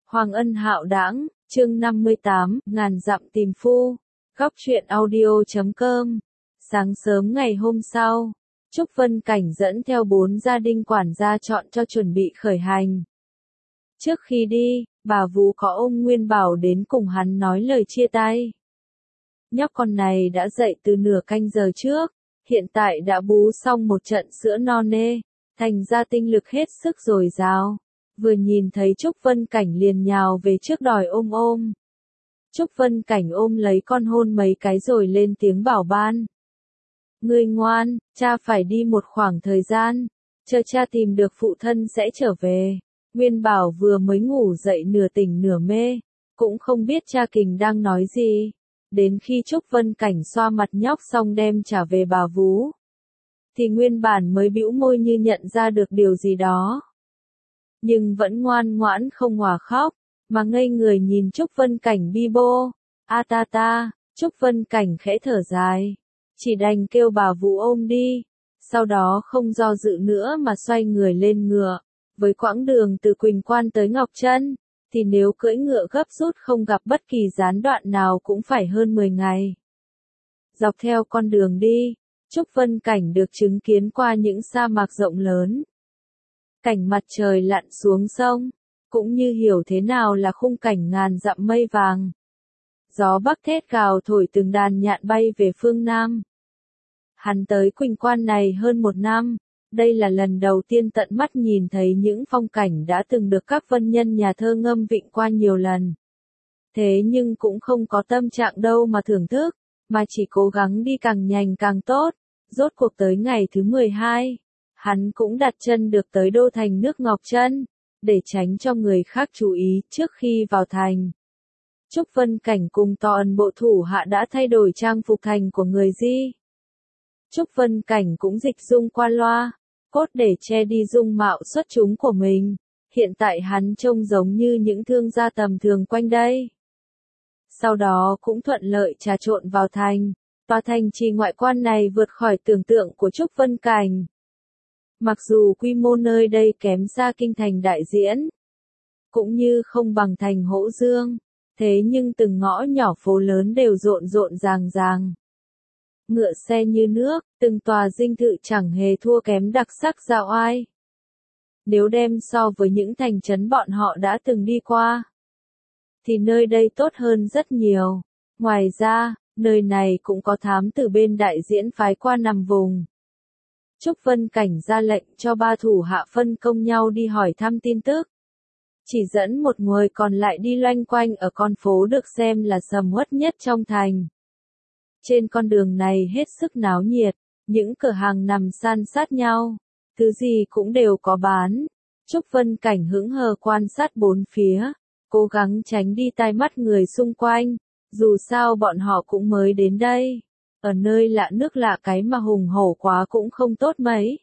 Hoàng Ân Hạo Đãng, chương 58, ngàn dặm tìm phu. Góc truyện audio.com. Sáng sớm ngày hôm sau, Trúc Vân Cảnh dẫn theo 4 gia đình quản gia chọn cho chuẩn bị khởi hành. Trước khi đi, bà Vũ có ôm Nguyên Bảo đến cùng hắn nói lời chia tay. Nhóc con này đã dậy từ nửa canh giờ trước, hiện tại đã bú xong một trận sữa non nê, thành ra tinh lực hết sức dồi dào. Vừa nhìn thấy Trúc Vân Cảnh liền nhào về trước đòi ôm ôm. Trúc Vân Cảnh ôm lấy con hôn mấy cái rồi lên tiếng bảo ban. Ngươi ngoan, cha phải đi một khoảng thời gian, chờ cha tìm được phụ thân sẽ trở về. Nguyên Bảo vừa mới ngủ dậy nửa tỉnh nửa mê, cũng không biết cha Kình đang nói gì. Đến khi Trúc Vân Cảnh xoa mặt nhóc xong đem trả về bà Vú, thì Nguyên Bản mới bĩu môi như nhận ra được điều gì đó. Nhưng vẫn ngoan ngoãn không hòa khóc, mà ngây người nhìn Trúc Vân Cảnh bi bô. A ta ta, Trúc Vân Cảnh khẽ thở dài, chỉ đành kêu bà Vũ ôm đi, sau đó không do dự nữa mà xoay người lên ngựa. Với quãng đường từ Quỳnh Quan tới Ngọc Trân, thì nếu cưỡi ngựa gấp rút không gặp bất kỳ gián đoạn nào cũng phải hơn 10 ngày. Dọc theo con đường đi, Trúc Vân Cảnh được chứng kiến qua những sa mạc rộng lớn. Cảnh mặt trời lặn xuống sông, cũng như hiểu thế nào là khung cảnh ngàn dặm mây vàng. Gió bắc thét gào thổi từng đàn nhạn bay về phương Nam. Hắn tới Quỳnh Quan này hơn 1 năm, đây là lần đầu tiên tận mắt nhìn thấy những phong cảnh đã từng được các vân nhân nhà thơ ngâm vịnh qua nhiều lần. Thế nhưng cũng không có tâm trạng đâu mà thưởng thức, mà chỉ cố gắng đi càng nhanh càng tốt. Rốt cuộc tới ngày thứ 12. Hắn cũng đặt chân được tới đô thành nước Ngọc Trân, để tránh cho người khác chú ý trước khi vào thành. Trúc Vân Cảnh cùng toàn bộ thủ hạ đã thay đổi trang phục thành của người Di. Trúc Vân Cảnh cũng dịch dung qua loa, cốt để che đi dung mạo xuất chúng của mình. Hiện tại hắn trông giống như những thương gia tầm thường quanh đây. Sau đó cũng thuận lợi trà trộn vào thành. Tòa thành trì ngoại quan này vượt khỏi tưởng tượng của Trúc Vân Cảnh. Mặc dù quy mô nơi đây kém xa kinh thành Đại Diễn, cũng như không bằng thành Hỗ Dương, thế nhưng từng ngõ nhỏ phố lớn đều rộn rộn ràng ràng. Ngựa xe như nước, từng tòa dinh thự chẳng hề thua kém đặc sắc dạo ai. Nếu đem so với những thành trấn bọn họ đã từng đi qua, thì nơi đây tốt hơn rất nhiều. Ngoài ra, nơi này cũng có thám tử bên Đại Diễn phái qua nằm vùng. Trúc Vân Cảnh ra lệnh cho 3 thủ hạ phân công nhau đi hỏi thăm tin tức. Chỉ dẫn một người còn lại đi loanh quanh ở con phố được xem là sầm uất nhất trong thành. Trên con đường này hết sức náo nhiệt, những cửa hàng nằm san sát nhau, thứ gì cũng đều có bán. Trúc Vân Cảnh hững hờ quan sát bốn phía, cố gắng tránh đi tai mắt người xung quanh, dù sao bọn họ cũng mới đến đây. Ở nơi lạ nước lạ cái mà hùng hổ quá cũng không tốt mấy.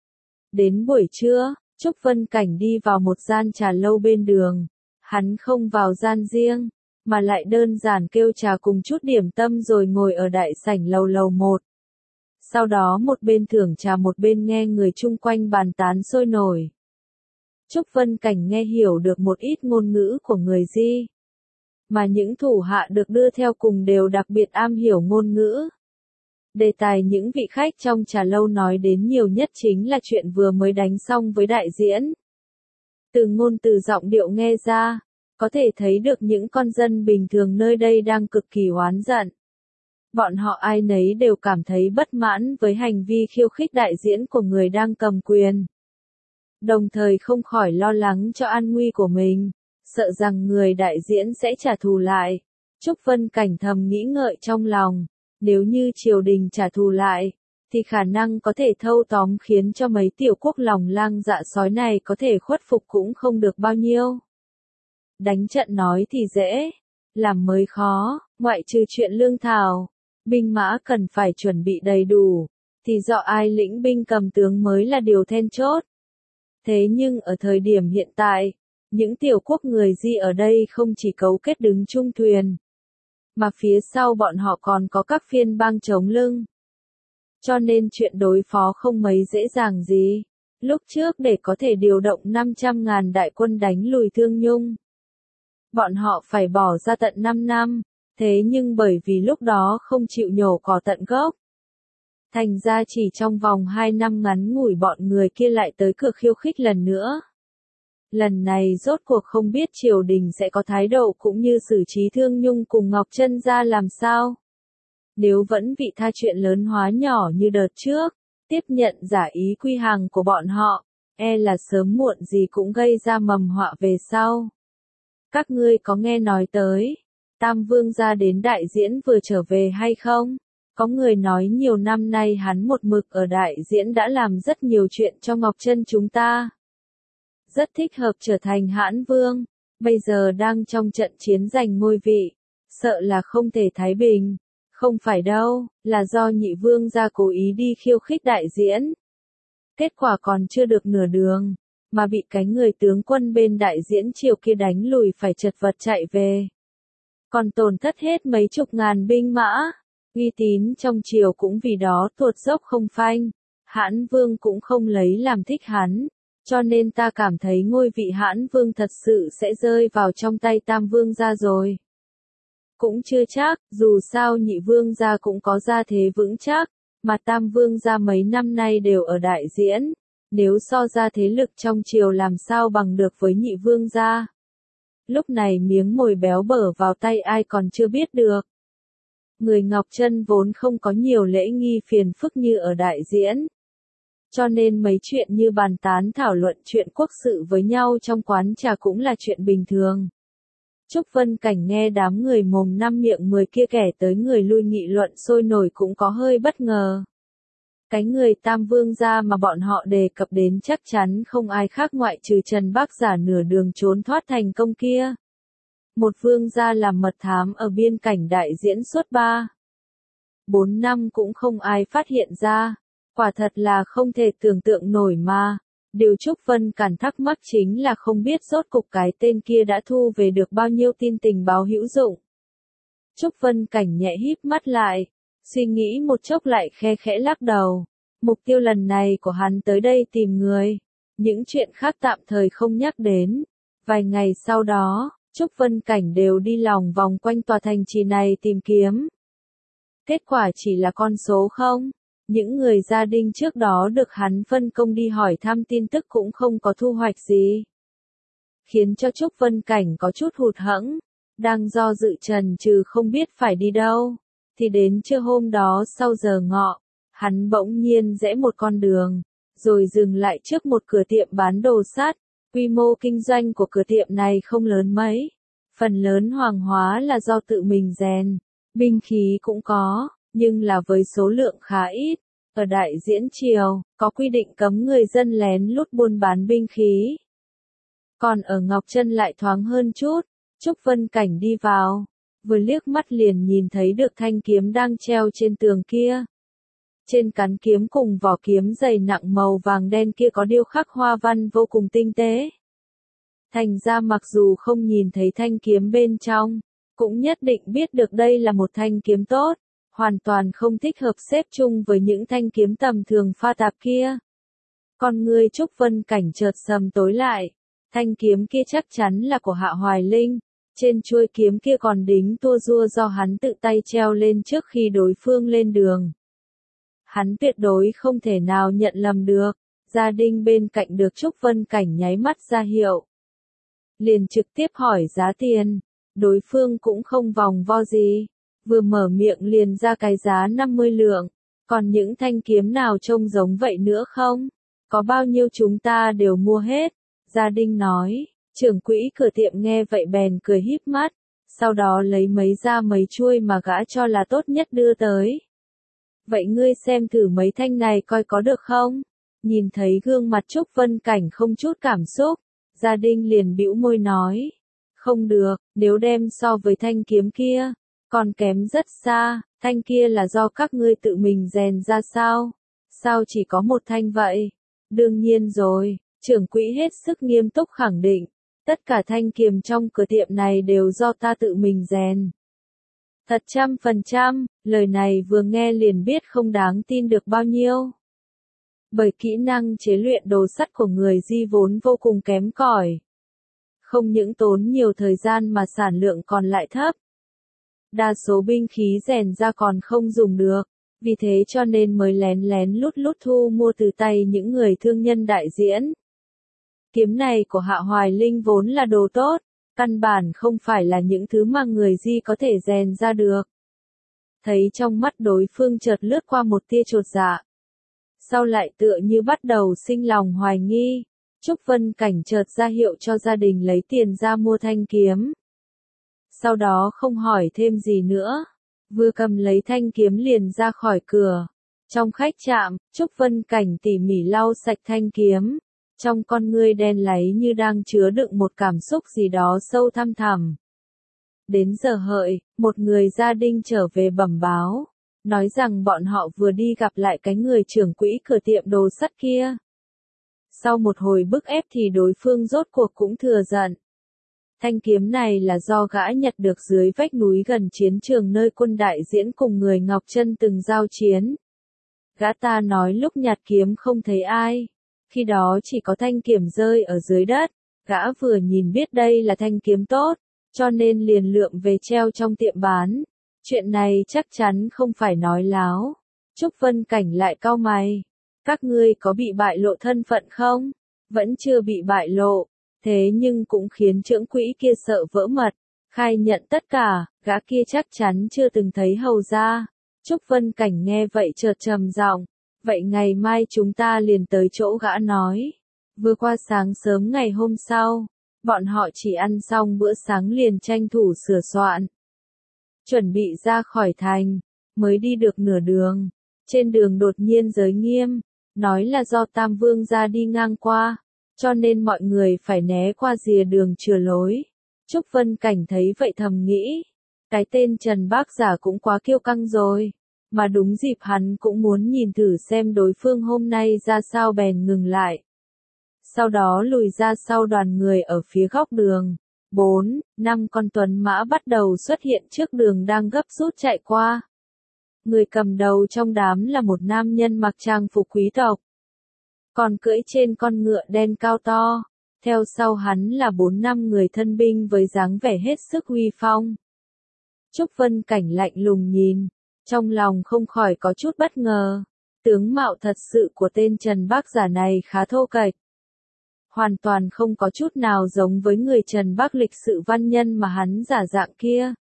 Đến buổi trưa, Trúc Vân Cảnh đi vào một gian trà lâu bên đường. Hắn không vào gian riêng, mà lại đơn giản kêu trà cùng chút điểm tâm rồi ngồi ở đại sảnh lầu 1. Sau đó một bên thưởng trà một bên nghe người chung quanh bàn tán sôi nổi. Trúc Vân Cảnh nghe hiểu được một ít ngôn ngữ của người Di, mà những thủ hạ được đưa theo cùng đều đặc biệt am hiểu ngôn ngữ. Đề tài những vị khách trong trà lâu nói đến nhiều nhất chính là chuyện vừa mới đánh xong với Đại Diễn. Từ ngôn từ giọng điệu nghe ra, có thể thấy được những con dân bình thường nơi đây đang cực kỳ oán giận. Bọn họ ai nấy đều cảm thấy bất mãn với hành vi khiêu khích Đại Diễn của người đang cầm quyền. Đồng thời không khỏi lo lắng cho an nguy của mình, sợ rằng người Đại Diễn sẽ trả thù lại. Trúc Vân Cảnh thầm nghĩ ngợi trong lòng. Nếu như triều đình trả thù lại, thì khả năng có thể thâu tóm khiến cho mấy tiểu quốc lòng lang dạ sói này có thể khuất phục cũng không được bao nhiêu. Đánh trận nói thì dễ, làm mới khó, ngoại trừ chuyện lương thảo, binh mã cần phải chuẩn bị đầy đủ, thì do ai lĩnh binh cầm tướng mới là điều then chốt. Thế nhưng ở thời điểm hiện tại, những tiểu quốc người Di ở đây không chỉ cấu kết đứng chung thuyền, mà phía sau bọn họ còn có các phiên bang chống lưng. Cho nên chuyện đối phó không mấy dễ dàng gì. Lúc trước để có thể điều động 500.000 đại quân đánh lùi Thương Nhung, Bọn họ phải bỏ ra tận 5 năm, thế nhưng bởi vì lúc đó không chịu nhổ cỏ tận gốc. Thành ra chỉ trong vòng 2 năm ngắn ngủi bọn người kia lại tới cửa khiêu khích lần nữa. Lần này rốt cuộc không biết triều đình sẽ có thái độ cũng như xử trí Thương Nhung cùng Ngọc Trân ra làm sao. Nếu vẫn vị tha chuyện lớn hóa nhỏ như đợt trước, tiếp nhận giả ý quy hàng của bọn họ, e là sớm muộn gì cũng gây ra mầm họa về sau. Các ngươi có nghe nói tới, Tam Vương gia đến đại diễn vừa trở về hay không? Có người nói nhiều năm nay hắn một mực ở đại diễn đã làm rất nhiều chuyện cho Ngọc Trân chúng ta. Rất thích hợp trở thành hãn vương, bây giờ đang trong trận chiến giành ngôi vị, sợ là không thể thái bình. Không phải đâu, là do nhị vương gia cố ý đi khiêu khích đại diễn. Kết quả còn chưa được nửa đường, mà bị cái người tướng quân bên đại diễn triều kia đánh lùi phải chật vật chạy về. Còn tổn thất hết mấy chục ngàn binh mã, uy tín trong triều cũng vì đó tuột dốc không phanh. Hãn vương cũng không lấy làm thích hắn, cho nên ta cảm thấy ngôi vị hãn vương thật sự sẽ rơi vào trong tay Tam Vương gia rồi. Cũng chưa chắc, dù sao nhị vương gia cũng có gia thế vững chắc, mà Tam Vương gia mấy năm nay đều ở đại diễn, nếu so ra thế lực trong triều làm sao bằng được với nhị vương gia. Lúc này miếng mồi béo bở vào tay ai còn chưa biết được. Người Ngọc Trân vốn không có nhiều lễ nghi phiền phức như ở đại diễn. Cho nên mấy chuyện như bàn tán thảo luận chuyện quốc sự với nhau trong quán trà cũng là chuyện bình thường. Trúc Vân Cảnh nghe đám người mồm năm miệng 10 kia kẻ tới người lui nghị luận sôi nổi cũng có hơi bất ngờ. Cái người Tam Vương gia mà bọn họ đề cập đến chắc chắn không ai khác ngoại trừ Trần Bác Giả nửa đường trốn thoát thành công kia. Một vương gia làm mật thám ở biên cảnh đại diễn suốt 4 năm cũng không ai phát hiện ra. Quả thật là không thể tưởng tượng nổi mà. Điều Trúc Vân Cản thắc mắc chính là không biết rốt cục cái tên kia đã thu về được bao nhiêu tin tình báo hữu dụng. Trúc Vân Cảnh nhẹ híp mắt lại, suy nghĩ một chốc lại khe khẽ lắc đầu. Mục tiêu lần này của hắn tới đây tìm người. Những chuyện khác tạm thời không nhắc đến. Vài ngày sau đó, Trúc Vân Cảnh đều đi lòng vòng quanh tòa thành trì này tìm kiếm. Kết quả chỉ là con số không. Những người gia đình trước đó được hắn phân công đi hỏi thăm tin tức cũng không có thu hoạch gì. Khiến cho Trúc Vân Cảnh có chút hụt hẫng, đang do dự chần chừ không biết phải đi đâu. Thì đến trưa hôm đó sau giờ ngọ, hắn bỗng nhiên rẽ một con đường, rồi dừng lại trước một cửa tiệm bán đồ sắt. Quy mô kinh doanh của cửa tiệm này không lớn mấy. Phần lớn hoàng hóa là do tự mình rèn, binh khí cũng có. Nhưng là với số lượng khá ít. Ở đại diễn triều, có quy định cấm người dân lén lút buôn bán binh khí. Còn ở Ngọc Trân lại thoáng hơn chút, Trúc Vân Cảnh đi vào, vừa liếc mắt liền nhìn thấy được thanh kiếm đang treo trên tường kia. Trên cán kiếm cùng vỏ kiếm dày nặng màu vàng đen kia có điêu khắc hoa văn vô cùng tinh tế. Thành ra mặc dù không nhìn thấy thanh kiếm bên trong, cũng nhất định biết được đây là một thanh kiếm tốt. Hoàn toàn không thích hợp xếp chung với những thanh kiếm tầm thường pha tạp kia. Con người Trúc Vân Cảnh chợt sầm tối lại. Thanh kiếm kia chắc chắn là của Hạ Hoài Linh. Trên chuôi kiếm kia còn đính tua rua do hắn tự tay treo lên trước khi đối phương lên đường. Hắn tuyệt đối không thể nào nhận lầm được. Gia đình bên cạnh được Trúc Vân Cảnh nháy mắt ra hiệu. Liền trực tiếp hỏi giá tiền. Đối phương cũng không vòng vo gì. Vừa mở miệng liền ra cái giá 50 lượng, còn những thanh kiếm nào trông giống vậy nữa không? Có bao nhiêu chúng ta đều mua hết. Gia đình nói, trưởng quỹ cửa tiệm nghe vậy bèn cười híp mắt, sau đó lấy mấy chuôi mà gã cho là tốt nhất đưa tới. Vậy ngươi xem thử mấy thanh này coi có được không? Nhìn thấy gương mặt Trúc Vân Cảnh không chút cảm xúc, Gia đình liền bĩu môi nói, không được, nếu đem so với thanh kiếm kia. Còn kém rất xa, thanh kia là do các ngươi tự mình rèn ra sao? Sao chỉ có một thanh vậy? Đương nhiên rồi, trưởng quỹ hết sức nghiêm túc khẳng định, tất cả thanh kiếm trong cửa tiệm này đều do ta tự mình rèn. Thật 100%, lời này vừa nghe liền biết không đáng tin được bao nhiêu. Bởi kỹ năng chế luyện đồ sắt của người Di vốn vô cùng kém cỏi. Không những tốn nhiều thời gian mà sản lượng còn lại thấp. Đa số binh khí rèn ra còn không dùng được, vì thế cho nên mới lén lén lút lút thu mua từ tay những người thương nhân đại diễn. Kiếm này của Hạ Hoài Linh vốn là đồ tốt, căn bản không phải là những thứ mà người Di có thể rèn ra được. Thấy trong mắt đối phương chợt lướt qua một tia chột dạ. Sau lại tựa như bắt đầu sinh lòng hoài nghi, Trúc Vân Cảnh chợt ra hiệu cho gia đình lấy tiền ra mua thanh kiếm. Sau đó không hỏi thêm gì nữa, vừa cầm lấy thanh kiếm liền ra khỏi cửa. Trong khách trạm, Trúc Vân Cảnh tỉ mỉ lau sạch thanh kiếm, trong con ngươi đen láy như đang chứa đựng một cảm xúc gì đó sâu thăm thẳm. Đến giờ hợi, một người gia đình trở về bẩm báo, nói rằng bọn họ vừa đi gặp lại cái người trưởng quỹ cửa tiệm đồ sắt kia. Sau một hồi bức ép thì đối phương rốt cuộc cũng thừa giận. Thanh kiếm này là do gã nhặt được dưới vách núi gần chiến trường nơi quân đại diễn cùng người Ngọc Trân từng giao chiến. Gã ta nói lúc nhặt kiếm không thấy ai, khi đó chỉ có thanh kiếm rơi ở dưới đất, gã vừa nhìn biết đây là thanh kiếm tốt, cho nên liền lượm về treo trong tiệm bán. Chuyện này chắc chắn không phải nói láo. Trúc Vân Cảnh lại cau mày. Các ngươi có bị bại lộ thân phận không? Vẫn chưa bị bại lộ, thế nhưng cũng khiến trưởng quỹ kia sợ vỡ mật, khai nhận tất cả, gã kia chắc chắn chưa từng thấy hầu gia. Trúc Vân Cảnh nghe vậy chợt trầm giọng, vậy ngày mai chúng ta liền tới chỗ gã nói. Vừa qua sáng sớm ngày hôm sau, bọn họ chỉ ăn xong bữa sáng liền tranh thủ sửa soạn. Chuẩn bị ra khỏi thành, mới đi được nửa đường. Trên đường đột nhiên giới nghiêm, nói là do Tam Vương gia đi ngang qua, cho nên mọi người phải né qua rìa đường chừa lối. Trúc Vân Cảnh thấy vậy thầm nghĩ, cái tên Trần Bác Giả cũng quá kiêu căng rồi, mà đúng dịp hắn cũng muốn nhìn thử xem đối phương hôm nay ra sao bèn ngừng lại. Sau đó lùi ra sau đoàn người ở phía góc đường. 4, 5 con tuấn mã bắt đầu xuất hiện trước đường đang gấp rút chạy qua. Người cầm đầu trong đám là một nam nhân mặc trang phục quý tộc, còn cưỡi trên con ngựa đen cao to. Theo sau hắn là 4-5 người thân binh với dáng vẻ hết sức uy phong. Trúc Vân Cảnh lạnh lùng nhìn, trong lòng không khỏi có chút bất ngờ. Tướng mạo thật sự của tên Trần Bác Giả này khá thô kệch, hoàn toàn không có chút nào giống với người Trần Bác lịch sự văn nhân mà hắn giả dạng kia.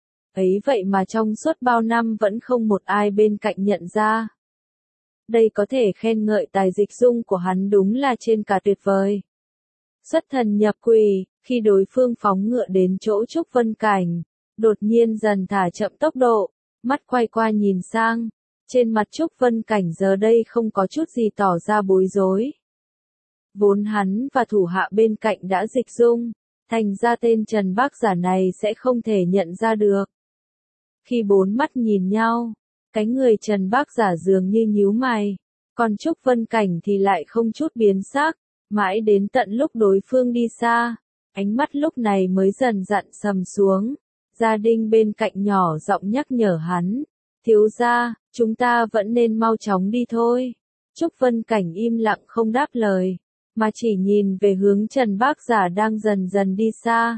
Ấy vậy mà trong suốt bao năm vẫn không một ai bên cạnh nhận ra. Đây có thể khen ngợi tài dịch dung của hắn đúng là trên cả tuyệt vời. Xuất thần nhập quỷ, khi đối phương phóng ngựa đến chỗ Trúc Vân Cảnh, đột nhiên dần thả chậm tốc độ, mắt quay qua nhìn sang, trên mặt Trúc Vân Cảnh giờ đây không có chút gì tỏ ra bối rối. Vốn hắn và thủ hạ bên cạnh đã dịch dung, thành ra tên Trần Bác Giả này sẽ không thể nhận ra được. Khi bốn mắt nhìn nhau, cái người Trần Bác Giả dường như nhíu mày, còn Trúc Vân Cảnh thì lại không chút biến sắc, mãi đến tận lúc đối phương đi xa, ánh mắt lúc này mới dần dặn sầm xuống. Gia đình bên cạnh nhỏ giọng nhắc nhở hắn, thiếu gia, chúng ta vẫn nên mau chóng đi thôi. Trúc Vân Cảnh im lặng không đáp lời, mà chỉ nhìn về hướng Trần Bác Giả đang dần dần đi xa.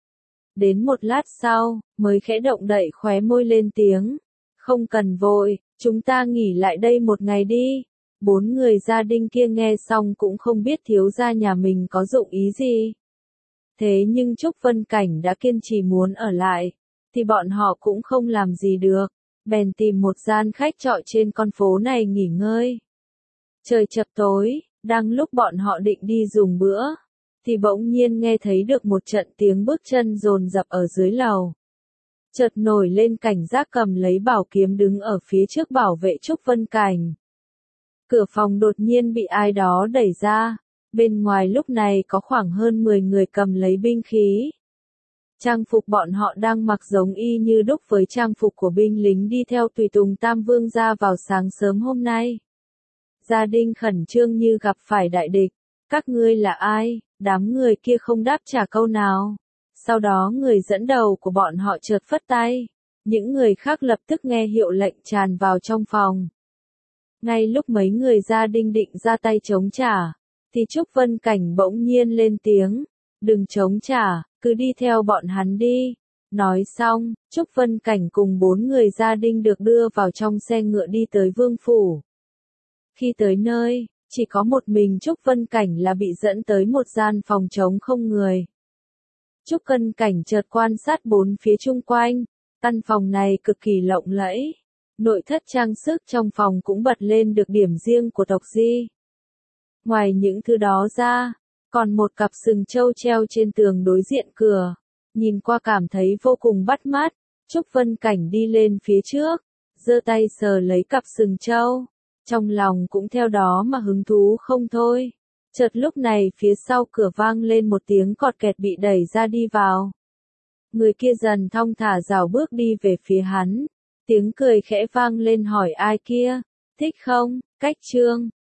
Đến một lát sau, mới khẽ động đậy khóe môi lên tiếng, không cần vội, chúng ta nghỉ lại đây một ngày đi. 4 người gia đình kia nghe xong cũng không biết thiếu gia nhà mình có dụng ý gì. Thế nhưng Trúc Vân Cảnh đã kiên trì muốn ở lại, thì bọn họ cũng không làm gì được, bèn tìm một gian khách trọ trên con phố này nghỉ ngơi. Trời chập tối, đang lúc bọn họ định đi dùng bữa, thì bỗng nhiên nghe thấy được một trận tiếng bước chân dồn dập ở dưới lầu. Chợt nổi lên cảnh giác cầm lấy bảo kiếm đứng ở phía trước bảo vệ Trúc Vân Cảnh. Cửa phòng đột nhiên bị ai đó đẩy ra, bên ngoài lúc này có khoảng hơn 10 người cầm lấy binh khí. Trang phục bọn họ đang mặc giống y như đúc với trang phục của binh lính đi theo tùy tùng Tam Vương gia vào sáng sớm hôm nay. Gia đình khẩn trương như gặp phải đại địch. Các ngươi là ai? Đám người kia không đáp trả câu nào. Sau đó người dẫn đầu của bọn họ chợt phất tay. Những người khác lập tức nghe hiệu lệnh tràn vào trong phòng. Ngay lúc mấy người gia đình định ra tay chống trả, thì Trúc Vân Cảnh bỗng nhiên lên tiếng. Đừng chống trả, cứ đi theo bọn hắn đi. Nói xong, Trúc Vân Cảnh cùng 4 người gia đình được đưa vào trong xe ngựa đi tới vương phủ. Khi tới nơi, chỉ có một mình Trúc Vân Cảnh là bị dẫn tới một gian phòng trống không người. Trúc Vân Cảnh chợt quan sát bốn phía chung quanh, căn phòng này cực kỳ lộng lẫy. Nội thất trang sức trong phòng cũng bật lên được điểm riêng của tộc Di. Ngoài những thứ đó ra, còn một cặp sừng trâu treo trên tường đối diện cửa. Nhìn qua cảm thấy vô cùng bắt mắt, Trúc Vân Cảnh đi lên phía trước, giơ tay sờ lấy cặp sừng trâu. Trong lòng cũng theo đó mà hứng thú không thôi. Chợt lúc này phía sau cửa vang lên một tiếng cọt kẹt bị đẩy ra đi vào. Người kia dần thong thả rảo bước đi về phía hắn. Tiếng cười khẽ vang lên hỏi ai kia, thích không, Cách Trương.